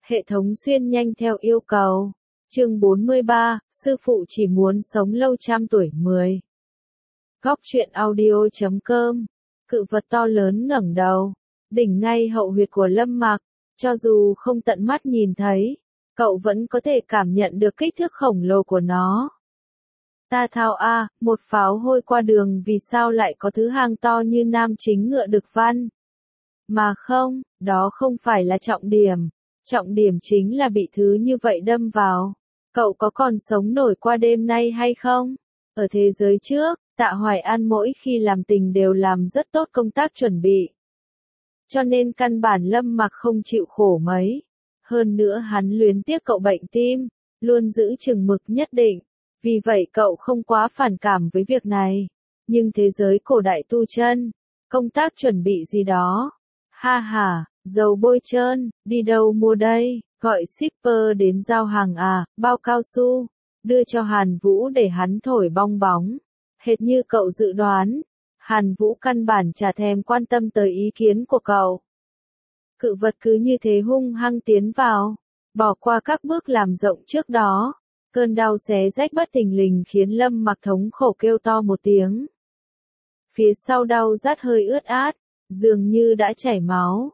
Hệ thống xuyên nhanh theo yêu cầu. Chương 43, sư phụ chỉ muốn sống lâu trăm tuổi 10. Góc truyện audio.com. Cự vật to lớn ngẩng đầu, đỉnh ngay hậu huyệt của Lâm Mặc, cho dù không tận mắt nhìn thấy, cậu vẫn có thể cảm nhận được kích thước khổng lồ của nó. Ta thao a, một pháo hôi qua đường vì sao lại có thứ hang to như nam chính ngựa đực văn. Mà không, đó không phải là trọng điểm chính là bị thứ như vậy đâm vào. Cậu có còn sống nổi qua đêm nay hay không? Ở thế giới trước, Tạ Hoài An mỗi khi làm tình đều làm rất tốt công tác chuẩn bị. Cho nên căn bản Lâm Mặc không chịu khổ mấy. Hơn nữa hắn luyến tiếc cậu bệnh tim, luôn giữ chừng mực nhất định. Vì vậy cậu không quá phản cảm với việc này. Nhưng thế giới cổ đại tu chân, công tác chuẩn bị gì đó. Ha ha, dầu bôi trơn, đi đâu mua đây, gọi shipper đến giao hàng à, bao cao su, đưa cho Hàn Vũ để hắn thổi bong bóng. Hệt như cậu dự đoán, Hàn Vũ căn bản chả thèm quan tâm tới ý kiến của cậu. Cự vật cứ như thế hung hăng tiến vào, bỏ qua các bước làm rộng trước đó. Cơn đau xé rách bất thình lình khiến Lâm Mặc thống khổ kêu to một tiếng. Phía sau đau rát hơi ướt át, dường như đã chảy máu.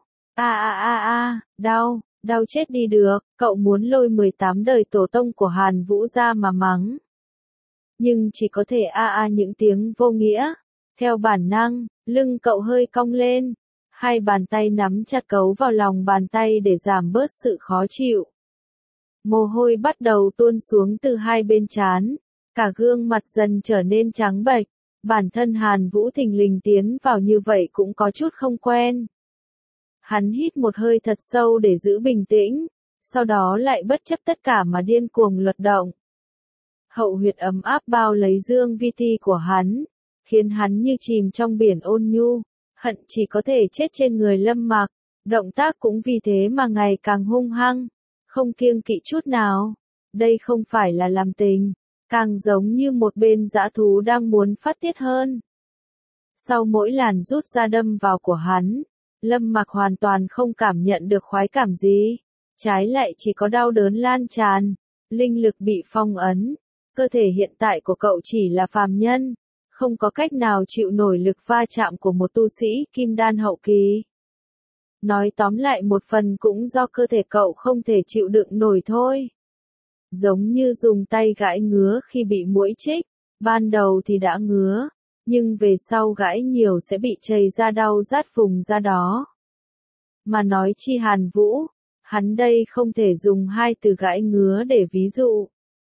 Đau chết đi được, cậu muốn lôi 18 đời tổ tông của Hàn Vũ ra mà mắng. Nhưng chỉ có thể những tiếng vô nghĩa. Theo bản năng, lưng cậu hơi cong lên. Hai bàn tay nắm chặt cấu vào lòng bàn tay để giảm bớt sự khó chịu. Mồ hôi bắt đầu tuôn xuống từ hai bên trán. Cả gương mặt dần trở nên trắng bệch. Bản thân Hàn Vũ thình lình tiến vào như vậy cũng có chút không quen. Hắn hít một hơi thật sâu để giữ bình tĩnh, sau đó lại bất chấp tất cả mà điên cuồng luật động. Hậu huyệt ấm áp bao lấy dương vi ti của hắn, khiến hắn như chìm trong biển ôn nhu, hận chỉ có thể chết trên người Lâm Mặc, động tác cũng vì thế mà ngày càng hung hăng, không kiêng kỵ chút nào. Đây không phải là làm tình, càng giống như một bên dã thú đang muốn phát tiết hơn. Sau mỗi làn rút ra đâm vào của hắn, Lâm Mặc hoàn toàn không cảm nhận được khoái cảm gì, trái lại chỉ có đau đớn lan tràn, linh lực bị phong ấn, cơ thể hiện tại của cậu chỉ là phàm nhân, không có cách nào chịu nổi lực va chạm của một tu sĩ kim đan hậu kỳ. Nói tóm lại một phần cũng do cơ thể cậu không thể chịu đựng nổi thôi. Giống như dùng tay gãi ngứa khi bị muỗi chích, ban đầu thì đã ngứa, nhưng về sau gãi nhiều sẽ bị chảy ra đau rát vùng ra đó. Mà nói chi Hàn Vũ, hắn đây không thể dùng hai từ gãi ngứa để ví dụ.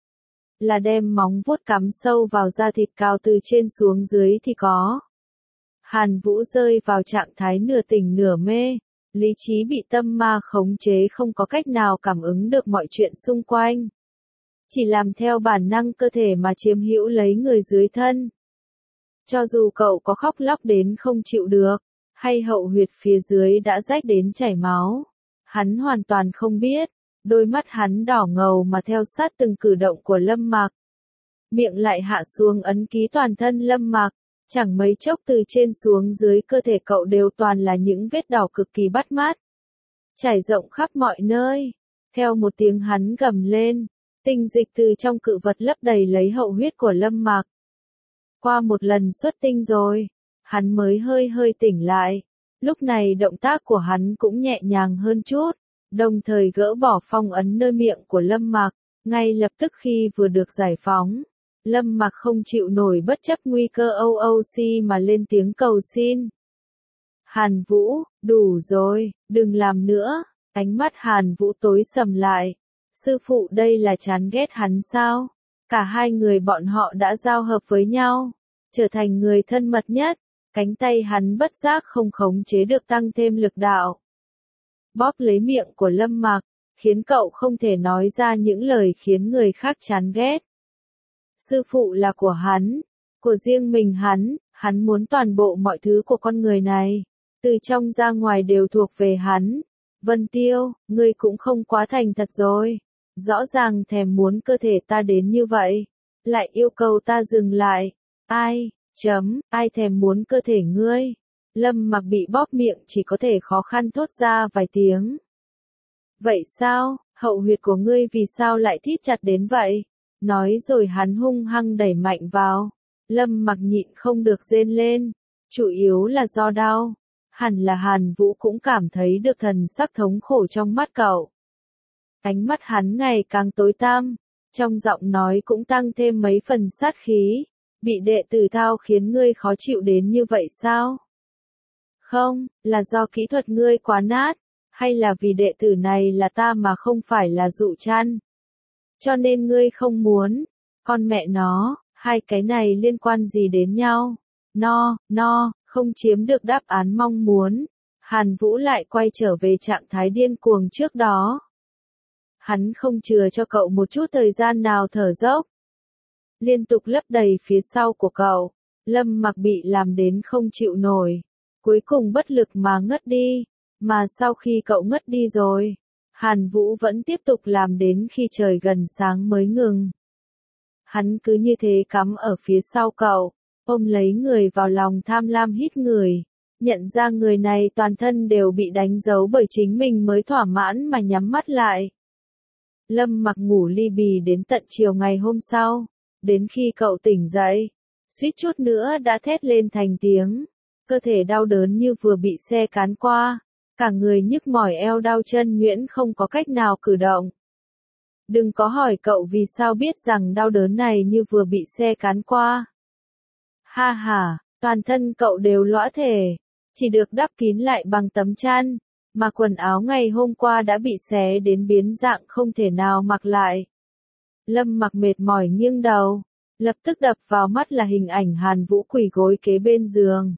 Là đem móng vuốt cắm sâu vào da thịt cao từ trên xuống dưới thì có. Hàn Vũ rơi vào trạng thái nửa tỉnh nửa mê, lý trí bị tâm ma khống chế không có cách nào cảm ứng được mọi chuyện xung quanh. Chỉ làm theo bản năng cơ thể mà chiếm hữu lấy người dưới thân. Cho dù cậu có khóc lóc đến không chịu được, hay hậu huyệt phía dưới đã rách đến chảy máu, hắn hoàn toàn không biết, đôi mắt hắn đỏ ngầu mà theo sát từng cử động của Lâm Mặc. Miệng lại hạ xuống ấn ký toàn thân Lâm Mặc, chẳng mấy chốc từ trên xuống dưới cơ thể cậu đều toàn là những vết đỏ cực kỳ bắt mắt, trải rộng khắp mọi nơi. Theo một tiếng hắn gầm lên, tinh dịch từ trong cự vật lấp đầy lấy hậu huyết của Lâm Mặc. Qua một lần xuất tinh rồi, hắn mới hơi tỉnh lại. Lúc này động tác của hắn cũng nhẹ nhàng hơn chút, đồng thời gỡ bỏ phong ấn nơi miệng của Lâm Mặc. Ngay lập tức khi vừa được giải phóng, Lâm Mặc không chịu nổi bất chấp nguy cơ OOC mà lên tiếng cầu xin. Hàn Vũ, đủ rồi, đừng làm nữa. Ánh mắt Hàn Vũ tối sầm lại. Sư phụ đây là chán ghét hắn sao? Cả hai người bọn họ đã giao hợp với nhau, trở thành người thân mật nhất. Cánh tay hắn bất giác không khống chế được tăng thêm lực đạo. Bóp lấy miệng của Lâm Mặc, khiến cậu không thể nói ra những lời khiến người khác chán ghét. Sư phụ là của hắn, của riêng mình hắn muốn toàn bộ mọi thứ của con người này, từ trong ra ngoài đều thuộc về hắn. Vân Tiêu, ngươi cũng không quá thành thật rồi. Rõ ràng thèm muốn cơ thể ta đến như vậy, lại yêu cầu ta dừng lại. Ai thèm muốn cơ thể ngươi? Lâm Mặc bị bóp miệng chỉ có thể khó khăn thốt ra vài tiếng. Vậy sao, hậu huyệt của ngươi vì sao lại thít chặt đến vậy? Nói rồi hắn hung hăng đẩy mạnh vào. Lâm Mặc nhịn không được rên lên. Chủ yếu là do đau. Hẳn là Hàn Vũ cũng cảm thấy được thần sắc thống khổ trong mắt cậu. Ánh mắt hắn ngày càng tối tăm. Trong giọng nói cũng tăng thêm mấy phần sát khí. Bị đệ tử thao khiến ngươi khó chịu đến như vậy sao? Không, là do kỹ thuật ngươi quá nát. Hay là vì đệ tử này là ta mà không phải là Dụ Trăn? Cho nên ngươi không muốn. Con mẹ nó, hai cái này liên quan gì đến nhau? Không chiếm được đáp án mong muốn. Hàn Vũ lại quay trở về trạng thái điên cuồng trước đó. Hắn không chừa cho cậu một chút thời gian nào thở dốc. Liên tục lấp đầy phía sau của cậu. Lâm Mặc bị làm đến không chịu nổi. Cuối cùng bất lực mà ngất đi. Mà sau khi cậu ngất đi rồi, Hàn Vũ vẫn tiếp tục làm đến khi trời gần sáng mới ngừng. Hắn cứ như thế cắm ở phía sau cậu, ôm lấy người vào lòng tham lam hít người. Nhận ra người này toàn thân đều bị đánh dấu bởi chính mình mới thỏa mãn mà nhắm mắt lại. Lâm Mặc ngủ li bì đến tận chiều ngày hôm sau. Đến khi cậu tỉnh dậy, suýt chút nữa đã thét lên thành tiếng. Cơ thể đau đớn như vừa bị xe cán qua. Cả người nhức mỏi eo đau chân nhuyễn không có cách nào cử động. Đừng có hỏi cậu vì sao biết rằng đau đớn này như vừa bị xe cán qua. Ha ha, toàn thân cậu đều lõa thể, chỉ được đắp kín lại bằng tấm chăn, mà quần áo ngày hôm qua đã bị xé đến biến dạng không thể nào mặc lại. Lâm Mặc mệt mỏi nghiêng đầu, lập tức đập vào mắt là hình ảnh Hàn Vũ quỳ gối kế bên giường.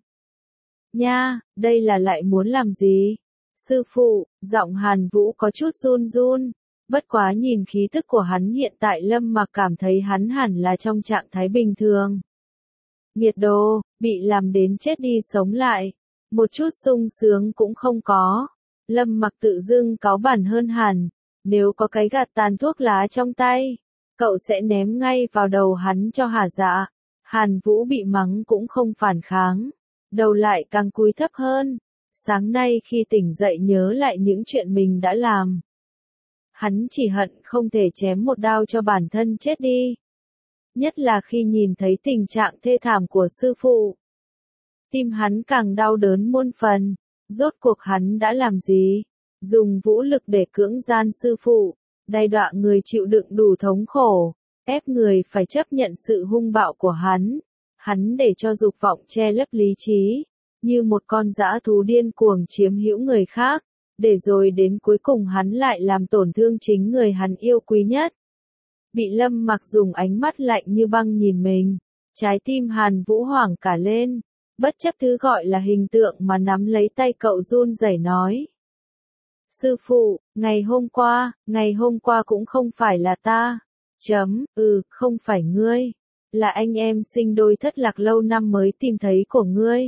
Nha, đây là lại muốn làm gì? Sư phụ, giọng Hàn Vũ có chút run run. Bất quá nhìn khí tức của hắn hiện tại Lâm Mặc cảm thấy hắn hẳn là trong trạng thái bình thường. Nghiệt đồ, bị làm đến chết đi sống lại. Một chút sung sướng cũng không có. Lâm Mặc tự dưng cáu bản hơn hẳn. Nếu có cái gạt tàn thuốc lá trong tay, cậu sẽ ném ngay vào đầu hắn cho hả dạ. Hàn Vũ bị mắng cũng không phản kháng. Đầu lại càng cúi thấp hơn. Sáng nay khi tỉnh dậy nhớ lại những chuyện mình đã làm. Hắn chỉ hận không thể chém một đao cho bản thân chết đi. Nhất là khi nhìn thấy tình trạng thê thảm của sư phụ. Tim hắn càng đau đớn muôn phần. Rốt cuộc hắn đã làm gì? Dùng vũ lực để cưỡng gian sư phụ. Đày đọa người chịu đựng đủ thống khổ. Ép người phải chấp nhận sự hung bạo của hắn. Hắn để cho dục vọng che lấp lý trí. Như một con dã thú điên cuồng chiếm hữu người khác, để rồi đến cuối cùng hắn lại làm tổn thương chính người hắn yêu quý nhất. Bị Lâm Mặc dùng ánh mắt lạnh như băng nhìn mình, trái tim Hàn Vũ hoảng cả lên, bất chấp thứ gọi là hình tượng mà nắm lấy tay cậu run rẩy nói. Sư phụ, ngày hôm qua cũng không phải là ta. Không phải ngươi. Là anh em sinh đôi thất lạc lâu năm mới tìm thấy của ngươi.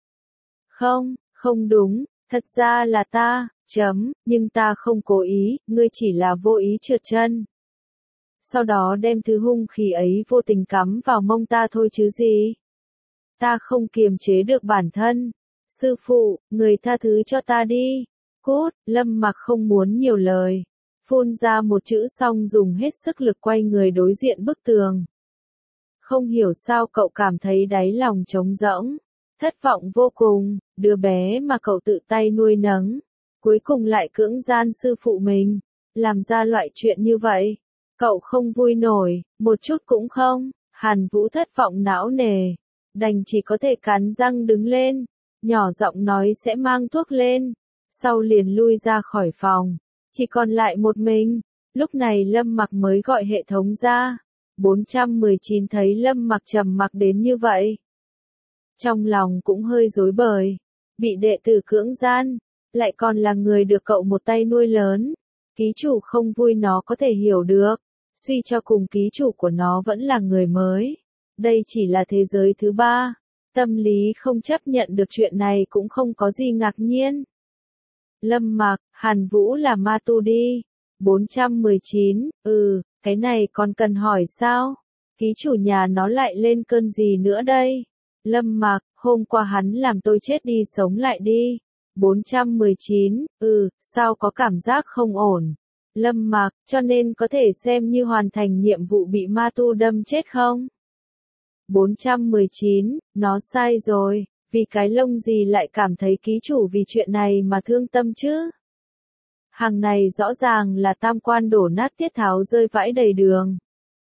Không đúng, thật ra là ta, nhưng ta không cố ý, ngươi chỉ là vô ý trượt chân. Sau đó đem thứ hung khí ấy vô tình cắm vào mông ta thôi chứ gì. Ta không kiềm chế được bản thân. Sư phụ, người tha thứ cho ta đi. Cút, Lâm Mặc không muốn nhiều lời. Phun ra một chữ xong dùng hết sức lực quay người đối diện bức tường. Không hiểu sao cậu cảm thấy đáy lòng trống rỗng. Thất vọng vô cùng, đứa bé mà cậu tự tay nuôi nấng, cuối cùng lại cưỡng gian sư phụ mình, làm ra loại chuyện như vậy. Cậu không vui nổi, một chút cũng không. Hàn Vũ thất vọng não nề, đành chỉ có thể cắn răng đứng lên, nhỏ giọng nói sẽ mang thuốc lên, sau liền lui ra khỏi phòng, chỉ còn lại một mình. Lúc này Lâm Mặc mới gọi hệ thống ra. 419 thấy Lâm Mặc trầm mặc đến như vậy. Trong lòng cũng hơi rối bời, bị đệ tử cưỡng gian, lại còn là người được cậu một tay nuôi lớn. Ký chủ không vui nó có thể hiểu được, suy cho cùng ký chủ của nó vẫn là người mới. Đây chỉ là thế giới thứ ba, tâm lý không chấp nhận được chuyện này cũng không có gì ngạc nhiên. Lâm Mặc, Hàn Vũ là ma tu đi. 419, cái này còn cần hỏi sao? Ký chủ nhà nó lại lên cơn gì nữa đây? Lâm Mặc, hôm qua hắn làm tôi chết đi sống lại đi. 419, sao có cảm giác không ổn. Lâm Mặc, cho nên có thể xem như hoàn thành nhiệm vụ bị ma tu đâm chết không? 419, nó sai rồi, vì cái lông gì lại cảm thấy ký chủ vì chuyện này mà thương tâm chứ? Hàng này rõ ràng là tam quan đổ nát tiết tháo rơi vãi đầy đường.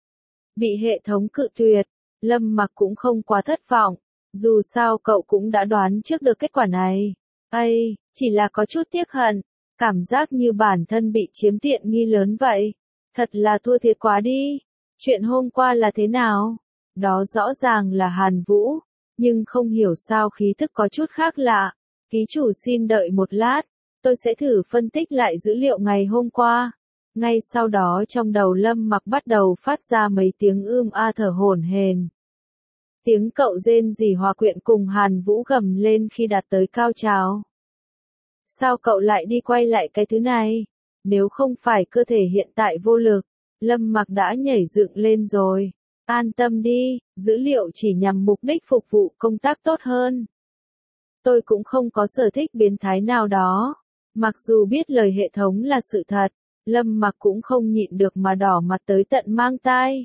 Bị hệ thống cự tuyệt, Lâm Mặc cũng không quá thất vọng, dù sao cậu cũng đã đoán trước được kết quả này. Chỉ là có chút tiếc hận, cảm giác như bản thân bị chiếm tiện nghi lớn vậy. Thật là thua thiệt quá đi. Chuyện hôm qua là thế nào? Đó rõ ràng là Hàn Vũ, nhưng không hiểu sao khí thức có chút khác lạ. Ký chủ xin đợi một lát, tôi sẽ thử phân tích lại dữ liệu ngày hôm qua. Ngay sau đó trong đầu Lâm Mặc bắt đầu phát ra mấy tiếng thở hổn hển. Tiếng cậu rên rỉ hòa quyện cùng Hàn Vũ gầm lên khi đạt tới cao trào. Sao cậu lại đi quay lại cái thứ này? Nếu không phải cơ thể hiện tại vô lực, Lâm Mặc đã nhảy dựng lên rồi. An tâm đi, dữ liệu chỉ nhằm mục đích phục vụ công tác tốt hơn. Tôi cũng không có sở thích biến thái nào đó. Mặc dù biết lời hệ thống là sự thật, Lâm Mặc cũng không nhịn được mà đỏ mặt tới tận mang tai.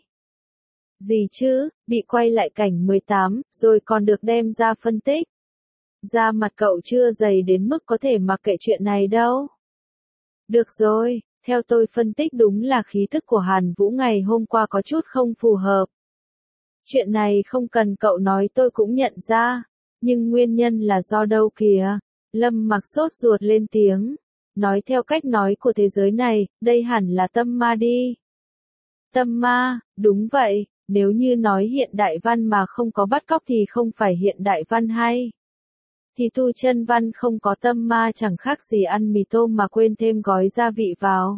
Gì chứ, bị quay lại cảnh 18, rồi còn được đem ra phân tích. Da mặt cậu chưa dày đến mức có thể mặc kệ chuyện này đâu. Được rồi, theo tôi phân tích đúng là khí thức của Hàn Vũ ngày hôm qua có chút không phù hợp. Chuyện này không cần cậu nói tôi cũng nhận ra, nhưng nguyên nhân là do đâu kìa? Lâm Mặc sốt ruột lên tiếng. Nói theo cách nói của thế giới này, đây hẳn là tâm ma đi. Tâm ma, đúng vậy, nếu như nói hiện đại văn mà không có bắt cóc thì không phải hiện đại văn hay. Thì tu chân văn không có tâm ma chẳng khác gì ăn mì tôm mà quên thêm gói gia vị vào.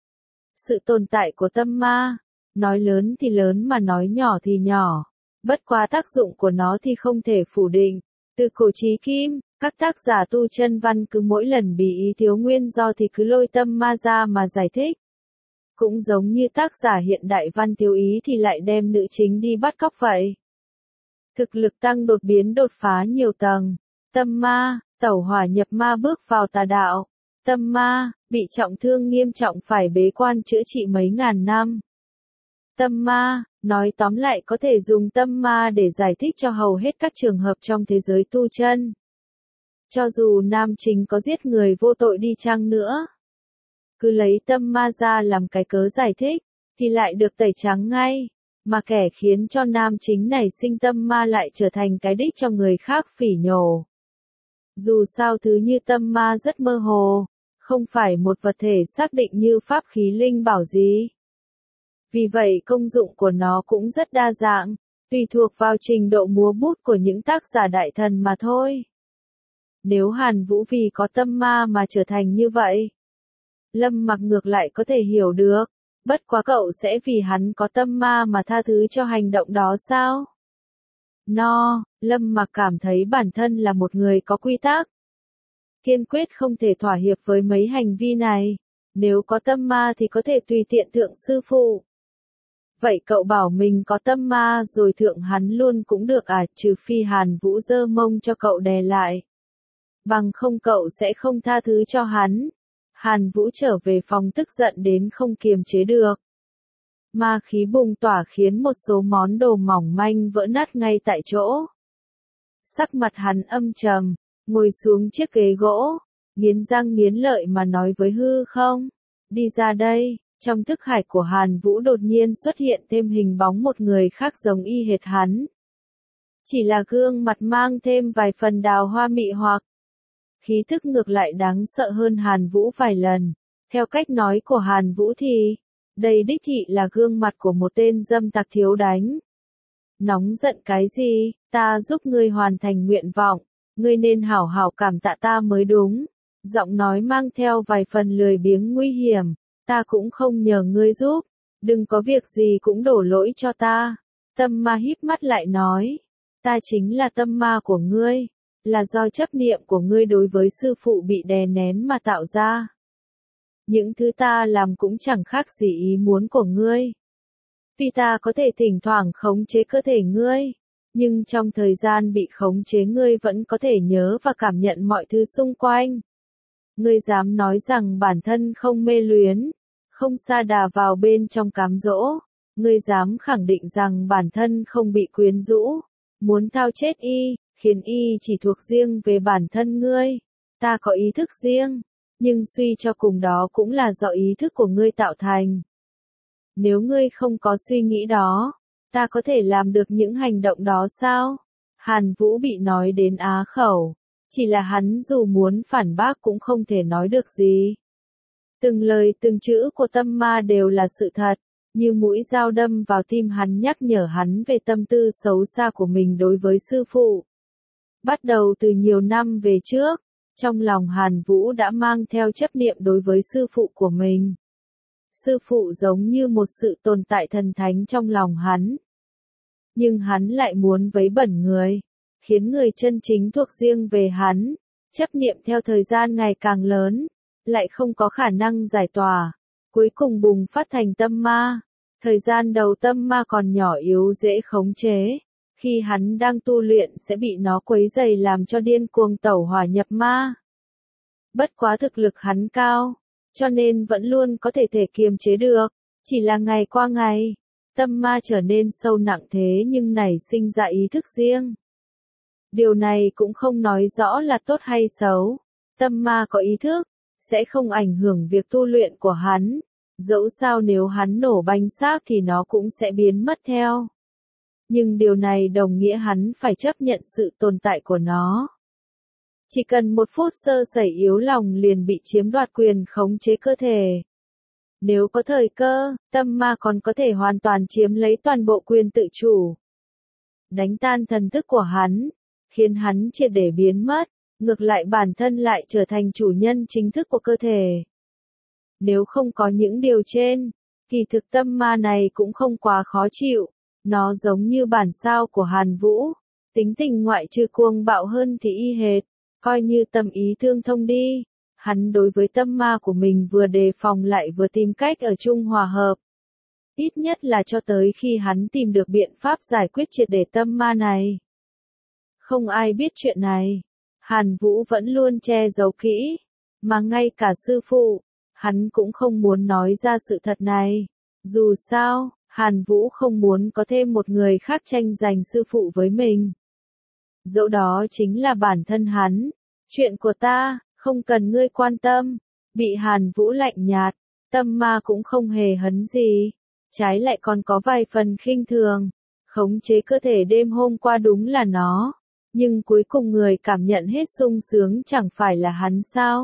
Sự tồn tại của tâm ma, nói lớn thì lớn mà nói nhỏ thì nhỏ. Bất quá tác dụng của nó thì không thể phủ định. Từ cổ chí kim, các tác giả tu chân văn cứ mỗi lần bị ý thiếu nguyên do thì cứ lôi tâm ma ra mà giải thích. Cũng giống như tác giả hiện đại văn thiếu ý thì lại đem nữ chính đi bắt cóc vậy. Thực lực tăng đột biến đột phá nhiều tầng. Tâm ma, tẩu hỏa nhập ma bước vào tà đạo. Tâm ma, bị trọng thương nghiêm trọng phải bế quan chữa trị mấy ngàn năm. Tâm ma, nói tóm lại có thể dùng tâm ma để giải thích cho hầu hết các trường hợp trong thế giới tu chân. Cho dù nam chính có giết người vô tội đi chăng nữa, cứ lấy tâm ma ra làm cái cớ giải thích, thì lại được tẩy trắng ngay. Mà kẻ khiến cho nam chính này sinh tâm ma lại trở thành cái đích cho người khác phỉ nhổ. Dù sao thứ như tâm ma rất mơ hồ, không phải một vật thể xác định như pháp khí linh bảo gì. Vì vậy công dụng của nó cũng rất đa dạng, tùy thuộc vào trình độ múa bút của những tác giả đại thần mà thôi. Nếu Hàn Vũ vì có tâm ma mà trở thành như vậy, Lâm Mặc ngược lại có thể hiểu được, bất quá cậu sẽ vì hắn có tâm ma mà tha thứ cho hành động đó sao? Lâm Mặc cảm thấy bản thân là một người có quy tắc. Kiên quyết không thể thỏa hiệp với mấy hành vi này, nếu có tâm ma thì có thể tùy tiện thượng sư phụ. Vậy cậu bảo mình có tâm ma rồi thượng hắn luôn cũng được à, trừ phi Hàn Vũ giơ mông cho cậu đè lại. Bằng không cậu sẽ không tha thứ cho hắn. Hàn Vũ trở về phòng tức giận đến không kiềm chế được. Ma khí bùng tỏa khiến một số món đồ mỏng manh vỡ nát ngay tại chỗ. Sắc mặt hắn âm trầm, ngồi xuống chiếc ghế gỗ, nghiến răng nghiến lợi mà nói với hư không. Đi ra đây. Trong thức hải của Hàn Vũ đột nhiên xuất hiện thêm hình bóng một người khác giống y hệt hắn. Chỉ là gương mặt mang thêm vài phần đào hoa mị hoặc. Khí thức ngược lại đáng sợ hơn Hàn Vũ vài lần. Theo cách nói của Hàn Vũ thì, đây đích thị là gương mặt của một tên dâm tặc thiếu đánh. Nóng giận cái gì, ta giúp ngươi hoàn thành nguyện vọng, ngươi nên hảo hảo cảm tạ ta mới đúng. Giọng nói mang theo vài phần lười biếng nguy hiểm. Ta cũng không nhờ ngươi giúp, đừng có việc gì cũng đổ lỗi cho ta. Tâm ma híp mắt lại nói, ta chính là tâm ma của ngươi, là do chấp niệm của ngươi đối với sư phụ bị đè nén mà tạo ra. Những thứ ta làm cũng chẳng khác gì ý muốn của ngươi. Vì ta có thể thỉnh thoảng khống chế cơ thể ngươi, Nhưng trong thời gian bị khống chế ngươi vẫn có thể nhớ và cảm nhận mọi thứ xung quanh. Ngươi dám nói rằng bản thân không mê luyến, không sa đà vào bên trong cám dỗ. Ngươi dám khẳng định rằng bản thân không bị quyến rũ, muốn thao chết y, khiến y chỉ thuộc riêng về bản thân ngươi. Ta có ý thức riêng, nhưng suy cho cùng đó cũng là do ý thức của ngươi tạo thành. Nếu ngươi không có suy nghĩ đó, ta có thể làm được những hành động đó sao? Hàn Vũ bị nói đến á khẩu, chỉ là hắn dù muốn phản bác cũng không thể nói được gì. Từng lời từng chữ của tâm ma đều là sự thật, như mũi dao đâm vào tim hắn nhắc nhở hắn về tâm tư xấu xa của mình đối với sư phụ. Bắt đầu từ nhiều năm về trước, trong lòng Hàn Vũ đã mang theo chấp niệm đối với sư phụ của mình. Sư phụ giống như một sự tồn tại thần thánh trong lòng hắn. Nhưng hắn lại muốn vấy bẩn người, khiến người chân chính thuộc riêng về hắn. Chấp niệm theo thời gian ngày càng lớn, lại không có khả năng giải tỏa, cuối cùng bùng phát thành tâm ma. Thời gian đầu tâm ma còn nhỏ yếu dễ khống chế, khi hắn đang tu luyện sẽ bị nó quấy rầy làm cho điên cuồng tẩu hỏa nhập ma. Bất quá thực lực hắn cao, cho nên vẫn luôn có thể kiềm chế được, chỉ là ngày qua ngày, tâm ma trở nên sâu nặng thế nhưng nảy sinh ra ý thức riêng. Điều này cũng không nói rõ là tốt hay xấu, tâm ma có ý thức, sẽ không ảnh hưởng việc tu luyện của hắn, dẫu sao nếu hắn nổ banh xác thì nó cũng sẽ biến mất theo. Nhưng điều này đồng nghĩa hắn phải chấp nhận sự tồn tại của nó. Chỉ cần một phút sơ sẩy yếu lòng liền bị chiếm đoạt quyền khống chế cơ thể. Nếu có thời cơ, tâm ma còn có thể hoàn toàn chiếm lấy toàn bộ quyền tự chủ. Đánh tan thần thức của hắn, khiến hắn triệt để biến mất, ngược lại bản thân lại trở thành chủ nhân chính thức của cơ thể. Nếu không có những điều trên, kỳ thực tâm ma này cũng không quá khó chịu, nó giống như bản sao của Hàn Vũ, tính tình ngoại trừ cuồng bạo hơn thì y hệt, coi như tâm ý tương thông đi. Hắn đối với tâm ma của mình vừa đề phòng lại vừa tìm cách ở chung hòa hợp. Ít nhất là cho tới khi hắn tìm được biện pháp giải quyết triệt để tâm ma này. Không ai biết chuyện này. Hàn Vũ vẫn luôn che giấu kỹ, mà ngay cả sư phụ, hắn cũng không muốn nói ra sự thật này. Dù sao, Hàn Vũ không muốn có thêm một người khác tranh giành sư phụ với mình. Dẫu đó chính là bản thân hắn. Chuyện của ta, không cần ngươi quan tâm. Bị Hàn Vũ lạnh nhạt, tâm ma cũng không hề hấn gì. Trái lại còn có vài phần khinh thường. Khống chế cơ thể đêm hôm qua đúng là nó. Nhưng cuối cùng người cảm nhận hết sung sướng chẳng phải là hắn sao?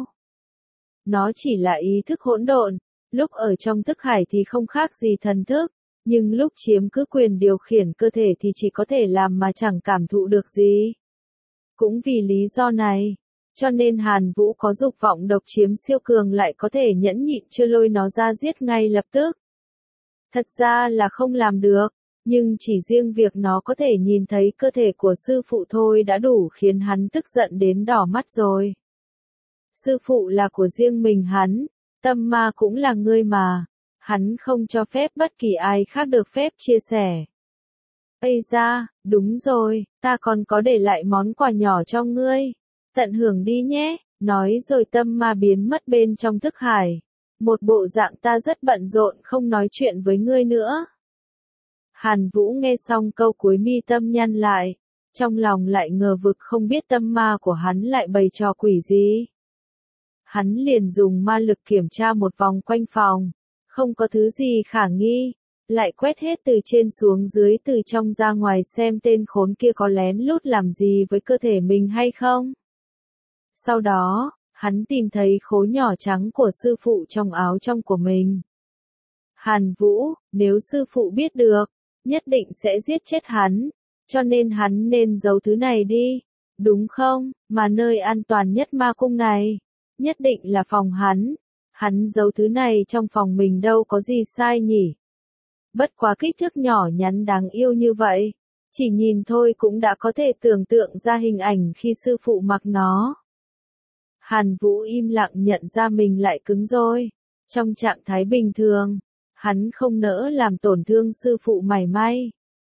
Nó chỉ là ý thức hỗn độn, lúc ở trong thức hải thì không khác gì thần thức, nhưng lúc chiếm cứ quyền điều khiển cơ thể thì chỉ có thể làm mà chẳng cảm thụ được gì. Cũng vì lý do này, cho nên Hàn Vũ có dục vọng độc chiếm siêu cường lại có thể nhẫn nhịn chưa lôi nó ra giết ngay lập tức. Thật ra là không làm được. Nhưng chỉ riêng việc nó có thể nhìn thấy cơ thể của sư phụ thôi đã đủ khiến hắn tức giận đến đỏ mắt rồi. Sư phụ là của riêng mình hắn, tâm ma cũng là ngươi mà. Hắn không cho phép bất kỳ ai khác được phép chia sẻ. Ây da, đúng rồi, ta còn có để lại món quà nhỏ cho ngươi. Tận hưởng đi nhé, nói rồi tâm ma biến mất bên trong thức hải. Một bộ dạng ta rất bận rộn không nói chuyện với ngươi nữa. Hàn Vũ nghe xong câu cuối mi tâm nhăn lại, trong lòng lại ngờ vực không biết tâm ma của hắn lại bày trò quỷ gì. Hắn liền dùng ma lực kiểm tra một vòng quanh phòng, không có thứ gì khả nghi, lại quét hết từ trên xuống dưới từ trong ra ngoài xem tên khốn kia có lén lút làm gì với cơ thể mình hay không. Sau đó, hắn tìm thấy khối nhỏ trắng của sư phụ trong áo trong của mình. Hàn Vũ, nếu sư phụ biết được, nhất định sẽ giết chết hắn, cho nên hắn nên giấu thứ này đi, đúng không? Mà nơi an toàn nhất ma cung này, nhất định là phòng hắn giấu thứ này trong phòng mình đâu có gì sai nhỉ? Bất quá kích thước nhỏ nhắn đáng yêu như vậy, chỉ nhìn thôi cũng đã có thể tưởng tượng ra hình ảnh khi sư phụ mặc nó. Hàn Vũ im lặng nhận ra mình lại cứng rồi, trong trạng thái bình thường. Hắn không nỡ làm tổn thương sư phụ mảy may,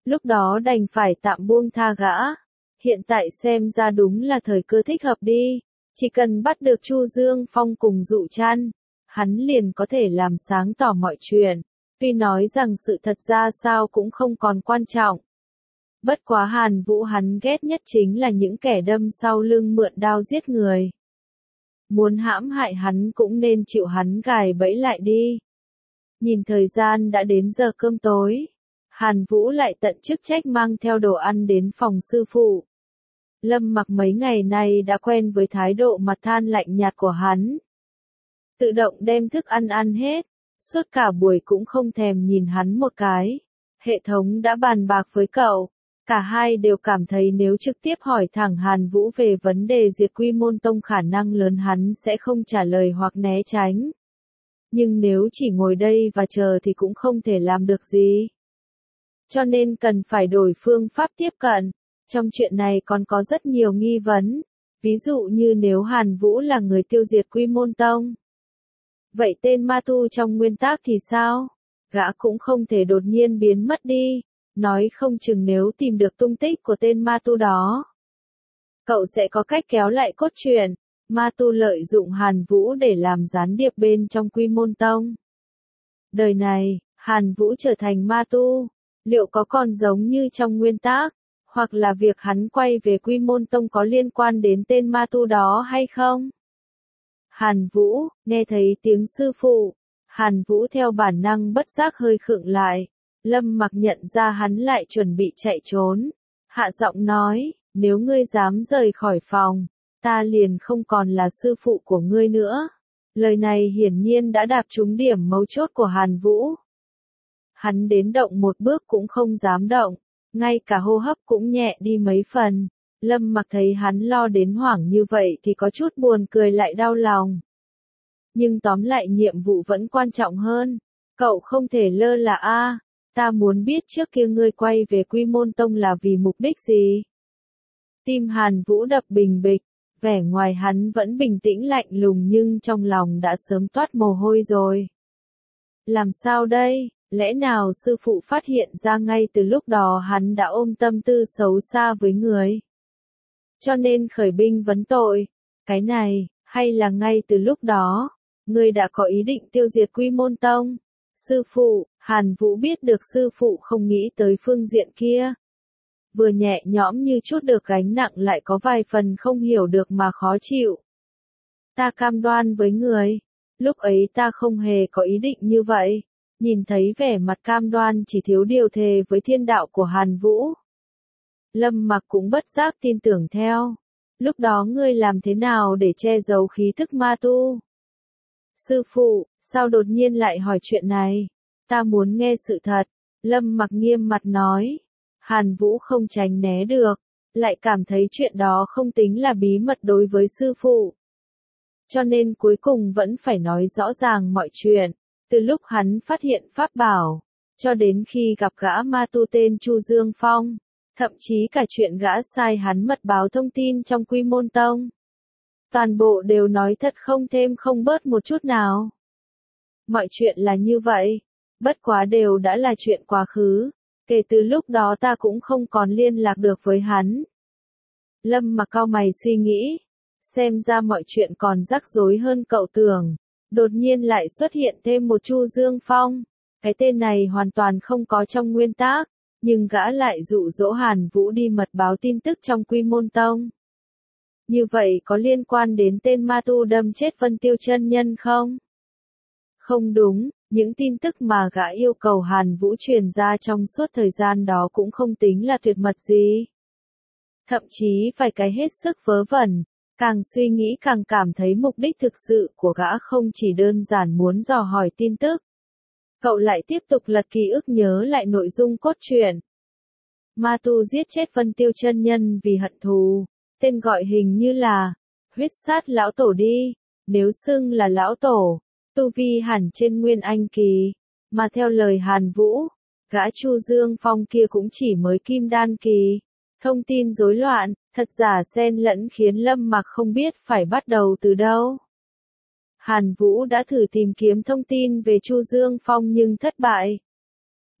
Lúc đó đành phải tạm buông tha gã. Hiện tại xem ra đúng là thời cơ thích hợp đi. Chỉ cần bắt được Chu Dương Phong cùng Dụ Trăn, hắn liền có thể làm sáng tỏ mọi chuyện. Tuy nói rằng sự thật ra sao cũng không còn quan trọng. Bất quá Hàn Vũ hắn ghét nhất chính là những kẻ đâm sau lưng mượn đao giết người. Muốn hãm hại hắn cũng nên chịu hắn gài bẫy lại đi. Nhìn thời gian đã đến giờ cơm tối. Hàn Vũ lại tận chức trách mang theo đồ ăn đến phòng sư phụ. Lâm Mặc mấy ngày nay đã quen với thái độ mặt than lạnh nhạt của hắn. Tự động đem thức ăn ăn hết, suốt cả buổi cũng không thèm nhìn hắn một cái. Hệ thống đã bàn bạc với cậu, cả hai đều cảm thấy nếu trực tiếp hỏi thẳng Hàn Vũ về vấn đề diệt Quy Môn Tông khả năng lớn hắn sẽ không trả lời hoặc né tránh. Nhưng nếu chỉ ngồi đây và chờ thì cũng không thể làm được gì. Cho nên cần phải đổi phương pháp tiếp cận. Trong chuyện này còn có rất nhiều nghi vấn. Ví dụ như nếu Hàn Vũ là người tiêu diệt Quy Môn Tông. Vậy tên ma tu trong nguyên tắc thì sao? Gã cũng không thể đột nhiên biến mất đi. Nói không chừng nếu tìm được tung tích của tên ma tu đó. Cậu sẽ có cách kéo lại cốt truyện. Ma tu lợi dụng Hàn Vũ để làm gián điệp bên trong Quy Môn Tông. Đời này, Hàn Vũ trở thành ma tu. Liệu có còn giống như trong nguyên tắc? Hoặc là việc hắn quay về Quy Môn Tông có liên quan đến tên ma tu đó hay không? Hàn Vũ, nghe thấy tiếng sư phụ. Hàn Vũ theo bản năng bất giác hơi khựng lại. Lâm Mặc nhận ra hắn lại chuẩn bị chạy trốn. Hạ giọng nói, nếu ngươi dám rời khỏi phòng, ta liền không còn là sư phụ của ngươi nữa. Lời này hiển nhiên đã đạp trúng điểm mấu chốt của Hàn Vũ. Hắn đến động một bước cũng không dám động, ngay cả hô hấp cũng nhẹ đi mấy phần. Lâm Mặc thấy hắn lo đến hoảng như vậy thì có chút buồn cười lại đau lòng. Nhưng tóm lại nhiệm vụ vẫn quan trọng hơn. Cậu không thể lơ là ta muốn biết trước kia ngươi quay về Quy Môn Tông là vì mục đích gì? Tim Hàn Vũ đập bình bịch, vẻ ngoài hắn vẫn bình tĩnh lạnh lùng nhưng trong lòng đã sớm toát mồ hôi rồi. Làm sao đây? Lẽ nào sư phụ phát hiện ra ngay từ lúc đó hắn đã ôm tâm tư xấu xa với người? Cho nên khởi binh vấn tội. Cái này, hay là ngay từ lúc đó, ngươi đã có ý định tiêu diệt Quy Môn Tông? Sư phụ, Hàn Vũ biết được sư phụ không nghĩ tới phương diện kia. Vừa nhẹ nhõm như chút được gánh nặng lại có vài phần không hiểu được mà khó chịu. Ta cam đoan với người, lúc ấy ta không hề có ý định như vậy. Nhìn thấy vẻ mặt cam đoan chỉ thiếu điều thề với thiên đạo của Hàn Vũ. Lâm Mặc cũng bất giác tin tưởng theo. Lúc đó ngươi làm thế nào để che giấu khí thức ma tu? Sư phụ, sao đột nhiên lại hỏi chuyện này? Ta muốn nghe sự thật. Lâm Mặc nghiêm mặt nói. Hàn Vũ không tránh né được, lại cảm thấy chuyện đó không tính là bí mật đối với sư phụ. Cho nên cuối cùng vẫn phải nói rõ ràng mọi chuyện. Từ lúc hắn phát hiện pháp bảo, cho đến khi gặp gã ma tu tên Chu Dương Phong, thậm chí cả chuyện gã sai hắn mật báo thông tin trong Quy Môn Tông. Toàn bộ đều nói thật không thêm không bớt một chút nào. Mọi chuyện là như vậy, bất quá đều đã là chuyện quá khứ, kể từ lúc đó ta cũng không còn liên lạc được với hắn. Lâm Mặc cau mày suy nghĩ, xem ra mọi chuyện còn rắc rối hơn cậu tưởng. Đột nhiên lại xuất hiện thêm một Chu Dương Phong. Cái tên này hoàn toàn không có trong nguyên tắc, nhưng gã lại dụ dỗ Hàn Vũ đi mật báo tin tức trong Quy Môn Tông. Như vậy có liên quan đến tên ma tu đâm chết Vân Tiêu chân nhân không? Không đúng, những tin tức mà gã yêu cầu Hàn Vũ truyền ra trong suốt thời gian đó cũng không tính là tuyệt mật gì. Thậm chí vài cái hết sức vớ vẩn. Càng suy nghĩ càng cảm thấy mục đích thực sự của gã không chỉ đơn giản muốn dò hỏi tin tức. Cậu lại tiếp tục lật ký ức nhớ lại nội dung cốt truyện. Ma tu giết chết Vân Tiêu chân nhân vì hận thù, tên gọi hình như là huyết sát lão tổ đi, nếu xưng là lão tổ, tu vi hẳn trên Nguyên Anh kỳ, mà theo lời Hàn Vũ, gã Chu Dương Phong kia cũng chỉ mới Kim Đan kỳ. Thông tin rối loạn, thật giả xen lẫn khiến Lâm Mặc không biết phải bắt đầu từ đâu. Hàn Vũ đã thử tìm kiếm thông tin về Chu Dương Phong nhưng thất bại.